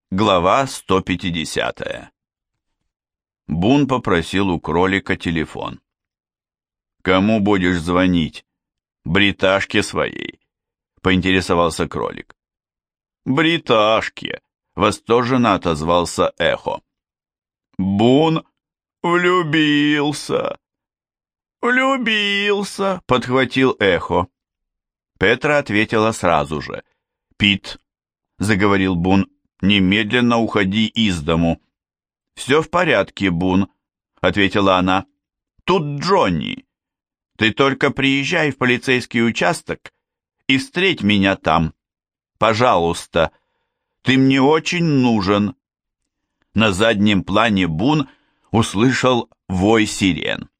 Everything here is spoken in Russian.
Глава 150. Бун попросил у кролика телефон. «Кому будешь звонить? Бриташке своей?» — поинтересовался кролик. «Бриташке!» — восторженно отозвался Эхо. «Бун влюбился!» «Влюбился!» — подхватил Эхо. Петра ответила сразу же. «Пит!» — заговорил Бун. «Немедленно уходи из дому». «Все в порядке, Бун», — ответила она. «Тут Джонни. Ты только приезжай в полицейский участок и встреть меня там. Пожалуйста. Ты мне очень нужен». На заднем плане Бун услышал вой сирен.